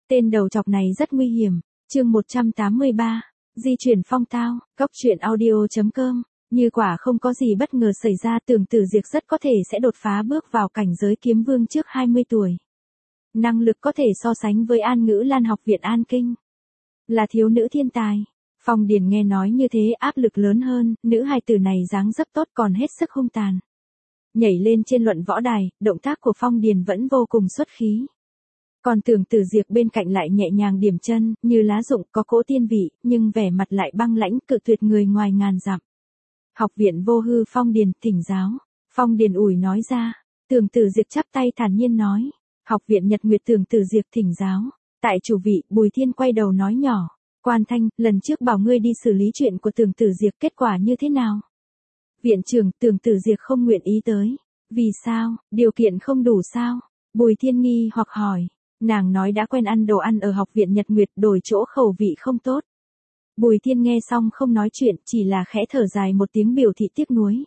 Tên đầu chọc này rất nguy hiểm. Chương 183. Di chuyển phong tao, Cốc truyện audio.com. Như quả không có gì bất ngờ xảy ra, Tưởng Tử Diệp rất có thể sẽ đột phá bước vào cảnh giới kiếm vương trước 20 tuổi. Năng lực có thể so sánh với An Ngữ Lan học viện An Kinh. Là thiếu nữ thiên tài. Phong Điền nghe nói như thế áp lực lớn hơn, nữ hài tử này dáng dấp tốt còn hết sức hung tàn. Nhảy lên trên luận võ đài, động tác của Phong Điền vẫn vô cùng xuất khí. Còn Tưởng Tử Diệp bên cạnh lại nhẹ nhàng điểm chân, như lá rụng có cỗ tiên vị, nhưng vẻ mặt lại băng lãnh cự tuyệt người ngoài ngàn dặm. Học viện Vô Hư. Phong Điền thỉnh giáo. Phong Điền ủi nói ra. Tưởng Tử Diệp chắp tay thản nhiên nói. Học viện Nhật Nguyệt. Tưởng Tử Diệp thỉnh giáo. Tại chủ vị, Bùi Thiên quay đầu nói nhỏ. Quan Thanh, lần trước bảo ngươi đi xử lý chuyện của Tưởng Tử Diệp, kết quả như thế nào? Viện trưởng. Tưởng Tử Diệp không nguyện ý tới. Vì sao, điều kiện không đủ sao? Bùi Thiên nghi hoặc hỏi. Nàng nói đã quen ăn đồ ăn ở học viện Nhật Nguyệt, đổi chỗ khẩu vị không tốt. Bùi Thiên nghe xong không nói chuyện, chỉ là khẽ thở dài một tiếng biểu thị tiếc nuối.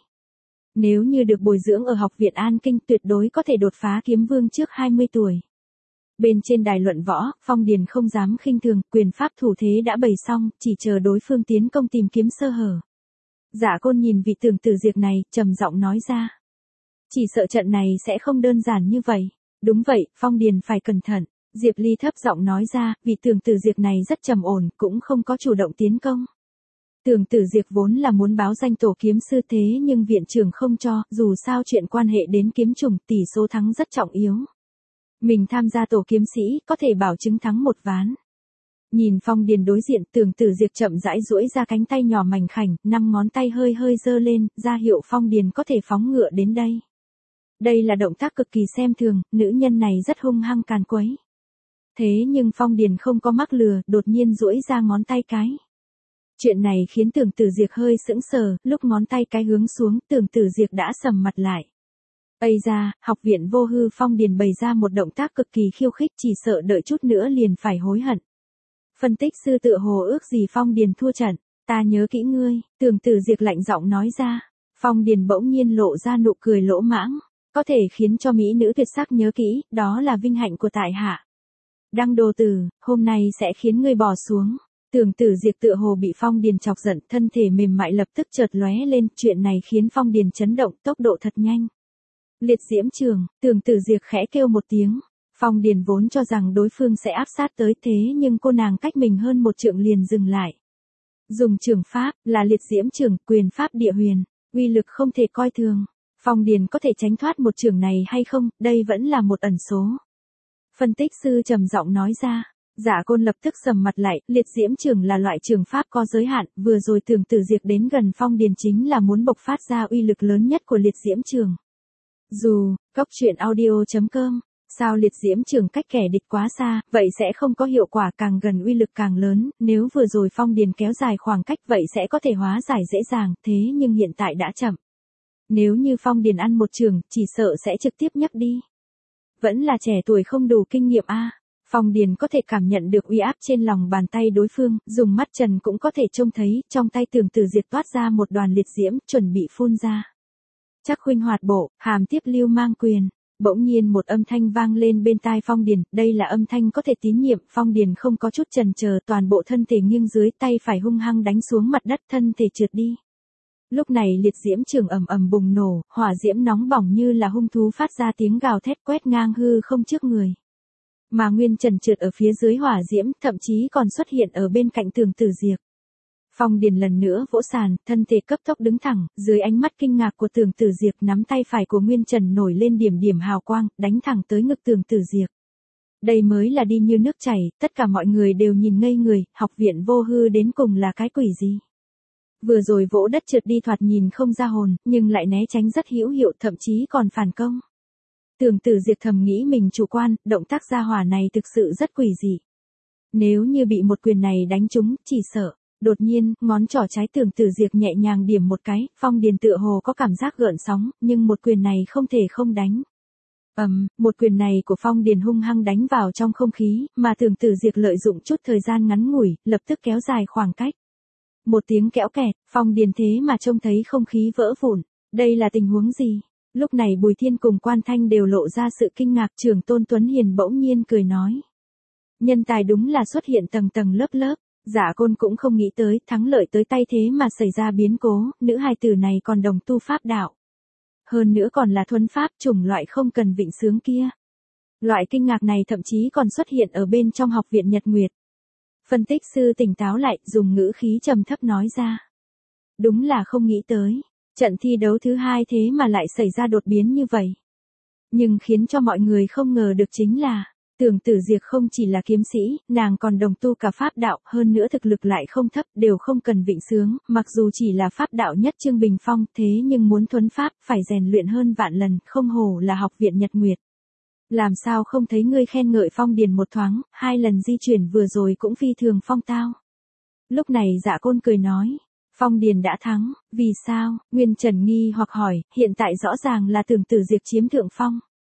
Nếu như được bồi dưỡng ở học viện An Kinh, tuyệt đối có thể đột phá kiếm vương trước 20 tuổi. Bên trên đài luận võ, Phong Điền không dám khinh thường, quyền pháp thủ thế đã bày xong, chỉ chờ đối phương tiến công tìm kiếm sơ hở. Dạ Côn nhìn vị Tưởng Tử Diệp này, trầm giọng nói ra. Chỉ sợ trận này sẽ không đơn giản như vậy. Đúng vậy, Phong Điền phải cẩn thận. Diệp Ly thấp giọng nói ra, vị Tưởng Tử Diệp này rất trầm ổn, cũng không có chủ động tiến công. Tưởng Tử Diệp vốn là muốn báo danh tổ kiếm sư thế nhưng viện trưởng không cho, dù sao chuyện quan hệ đến kiếm trùng, tỷ số thắng rất trọng yếu. Mình tham gia tổ kiếm sĩ, có thể bảo chứng thắng một ván. Nhìn Phong Điền đối diện, Tưởng Tử Diệp chậm rãi duỗi ra cánh tay nhỏ mảnh khảnh, 5 ngón tay hơi hơi giơ lên, ra hiệu Phong Điền có thể phóng ngựa đến đây. Đây là động tác cực kỳ xem thường, nữ nhân này rất hung hăng càn quấy. Thế nhưng Phong Điền không có mắc lừa, đột nhiên duỗi ra ngón tay cái. Chuyện này khiến Tưởng Tử Diệp hơi sững sờ, lúc ngón tay cái hướng xuống, Tưởng Tử Diệp đã sầm mặt lại. Ây da, học viện Vô Hư. Phong Điền bày ra một động tác cực kỳ khiêu khích, chỉ sợ đợi chút nữa liền phải hối hận. Phân tích sư tựa hồ ước gì Phong Điền thua trận, ta nhớ kỹ ngươi, Tưởng Tử Diệp lạnh giọng nói ra. Phong Điền bỗng nhiên lộ ra nụ cười lỗ mãng. Có thể khiến cho mỹ nữ tuyệt sắc nhớ kỹ, đó là vinh hạnh của tại hạ. Đăng đồ tử, hôm nay sẽ khiến ngươi bò xuống. Tưởng Tử Diệp tựa hồ bị Phong Điền chọc giận, thân thể mềm mại lập tức chợt lóe lên, chuyện này khiến Phong Điền chấn động, tốc độ thật nhanh. Liệt diễm trường. Tưởng Tử Diệp khẽ kêu một tiếng. Phong Điền vốn cho rằng đối phương sẽ áp sát tới, thế nhưng cô nàng cách mình hơn một trượng liền dừng lại. Dùng trường pháp, là liệt diễm trường, quyền pháp địa huyền, uy lực không thể coi thường. Phong Điền có thể tránh thoát một trường này hay không, đây vẫn là một ẩn số. Phân tích sư trầm giọng nói ra. Dạ Côn lập tức sầm mặt lại, liệt diễm trường là loại trường pháp có giới hạn, vừa rồi Tưởng Tử Diệp đến gần Phong Điền chính là muốn bộc phát ra uy lực lớn nhất của liệt diễm trường. Dù, Cốc truyện audio.com, sao liệt diễm trường cách kẻ địch quá xa, vậy sẽ không có hiệu quả, càng gần uy lực càng lớn, nếu vừa rồi Phong Điền kéo dài khoảng cách vậy sẽ có thể hóa giải dễ dàng, thế nhưng hiện tại đã chậm. Nếu như Phong Điền ăn một trường, chỉ sợ sẽ trực tiếp nhắc đi. Vẫn là trẻ tuổi không đủ kinh nghiệm a. Phong Điền có thể cảm nhận được uy áp trên lòng bàn tay đối phương, dùng mắt trần cũng có thể trông thấy, trong tay Tưởng Tử Diệp toát ra một đoàn liệt diễm, chuẩn bị phun ra. Chắc khuynh hoạt bộ, hàm tiếp lưu mang quyền. Bỗng nhiên một âm thanh vang lên bên tai Phong Điền, đây là âm thanh có thể tín nhiệm, Phong Điền không có chút chần chờ, toàn bộ thân thể nghiêng dưới, tay phải hung hăng đánh xuống mặt đất, thân thể trượt đi. Lúc này liệt diễm trường ầm ầm bùng nổ, hỏa diễm nóng bỏng như là hung thú phát ra tiếng gào thét quét ngang hư không trước người. Mà Nguyên Trần trượt ở phía dưới hỏa diễm, thậm chí còn xuất hiện ở bên cạnh Tưởng Tử Diệp. Phong Điền lần nữa vỗ sàn, thân thể cấp tốc đứng thẳng, dưới ánh mắt kinh ngạc của Tưởng Tử Diệp, nắm tay phải của Nguyên Trần nổi lên điểm điểm hào quang, đánh thẳng tới ngực Tưởng Tử Diệp. Đây mới là đi như nước chảy, tất cả mọi người đều nhìn ngây người, học viện Vô Hư đến cùng là cái quỷ gì? Vừa rồi vỗ đất trượt đi thoạt nhìn không ra hồn, nhưng lại né tránh rất hữu hiệu, thậm chí còn phản công. Tưởng Tử Diệp thầm nghĩ mình chủ quan, động tác gia hỏa này thực sự rất quỷ dị. Nếu như bị một quyền này đánh trúng, chỉ sợ. Đột nhiên, ngón trỏ trái Tưởng Tử Diệp nhẹ nhàng điểm một cái, Phong Điền tựa hồ có cảm giác gợn sóng, nhưng một quyền này không thể không đánh. Một quyền này của Phong Điền hung hăng đánh vào trong không khí, mà Tưởng Tử Diệp lợi dụng chút thời gian ngắn ngủi, lập tức kéo dài khoảng cách. Một tiếng kẽo kẹt, Phong Điền thế mà trông thấy không khí vỡ vụn. Đây là tình huống gì? Lúc này Bùi Thiên cùng Quan Thanh đều lộ ra sự kinh ngạc, Trưởng tôn Tuấn Hiền bỗng nhiên cười nói. Nhân tài đúng là xuất hiện tầng tầng lớp lớp. Dạ Côn cũng không nghĩ tới thắng lợi tới tay thế mà xảy ra biến cố, nữ hài tử này còn đồng tu pháp đạo. Hơn nữa còn là thuần pháp, chủng loại không cần vịnh sướng kia. Loại kinh ngạc này thậm chí còn xuất hiện ở bên trong học viện Nhật Nguyệt. Phân tích sư tỉnh táo lại, dùng ngữ khí trầm thấp nói ra. Đúng là không nghĩ tới, trận thi đấu thứ hai thế mà lại xảy ra đột biến như vậy. Nhưng khiến cho mọi người không ngờ được chính là, Tưởng Tử Diệp không chỉ là kiếm sĩ, nàng còn đồng tu cả pháp đạo, hơn nữa thực lực lại không thấp, đều không cần vịnh sướng, mặc dù chỉ là pháp đạo nhất Trương Bình Phong, thế nhưng muốn thuần pháp, phải rèn luyện hơn vạn lần, không hổ là học viện Nhật Nguyệt. Làm sao không thấy ngươi khen ngợi Phong Điền một thoáng, 2 lần di chuyển vừa rồi cũng phi thường phong tao. Lúc này Dạ Côn cười nói, Phong Điền đã thắng, vì sao? Nguyên Trần nghi hoặc hỏi, hiện tại rõ ràng là Tưởng Tử Diệp chiếm thượng phong.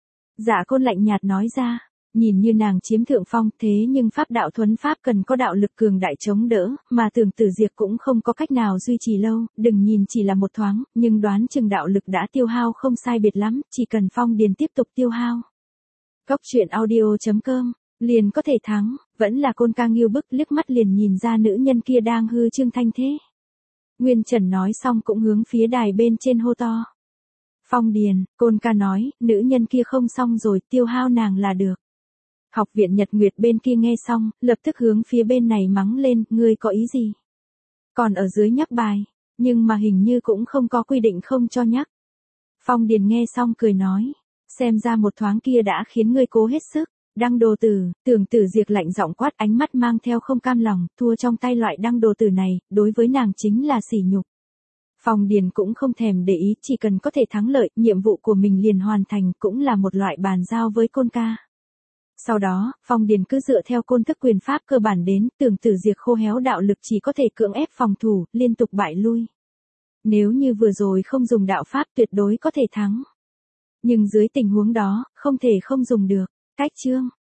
Dạ Côn lạnh nhạt nói ra, nhìn như nàng chiếm thượng phong, thế nhưng pháp đạo thuần pháp cần có đạo lực cường đại chống đỡ, mà Tưởng Tử Diệp cũng không có cách nào duy trì lâu, đừng nhìn chỉ là một thoáng, nhưng đoán chừng đạo lực đã tiêu hao không sai biệt lắm, chỉ cần Phong Điền tiếp tục tiêu hao. Cốc truyện audio.com, liền có thể thắng, vẫn là Côn ca nghiêu bức, liếc mắt liền nhìn ra nữ nhân kia đang hư trương thanh thế. Nguyên Trần nói xong cũng hướng phía đài bên trên hô to. Phong Điền, Côn ca nói, nữ nhân kia không xong rồi, tiêu hao nàng là được. Học viện Nhật Nguyệt bên kia nghe xong, lập tức hướng phía bên này mắng lên, ngươi có ý gì? Còn ở dưới nhắc bài, nhưng mà hình như cũng không có quy định không cho nhắc. Phong Điền nghe xong cười nói, xem ra một thoáng kia đã khiến ngươi cố hết sức. Đăng đồ tử, Tưởng Tử Diệp lạnh giọng quát, ánh mắt mang theo không cam lòng, thua trong tay loại đăng đồ tử này, đối với nàng chính là sỉ nhục. Phong Điền cũng không thèm để ý, chỉ cần có thể thắng lợi, nhiệm vụ của mình liền hoàn thành, cũng là một loại bàn giao với Côn ca. Sau đó, Phong Điền cứ dựa theo côn thức quyền pháp cơ bản đến, Tưởng Tử Diệp khô héo đạo lực chỉ có thể cưỡng ép phòng thủ, liên tục bại lui. Nếu như vừa rồi không dùng đạo pháp tuyệt đối có thể thắng. Nhưng dưới tình huống đó, không thể không dùng được. Cách chương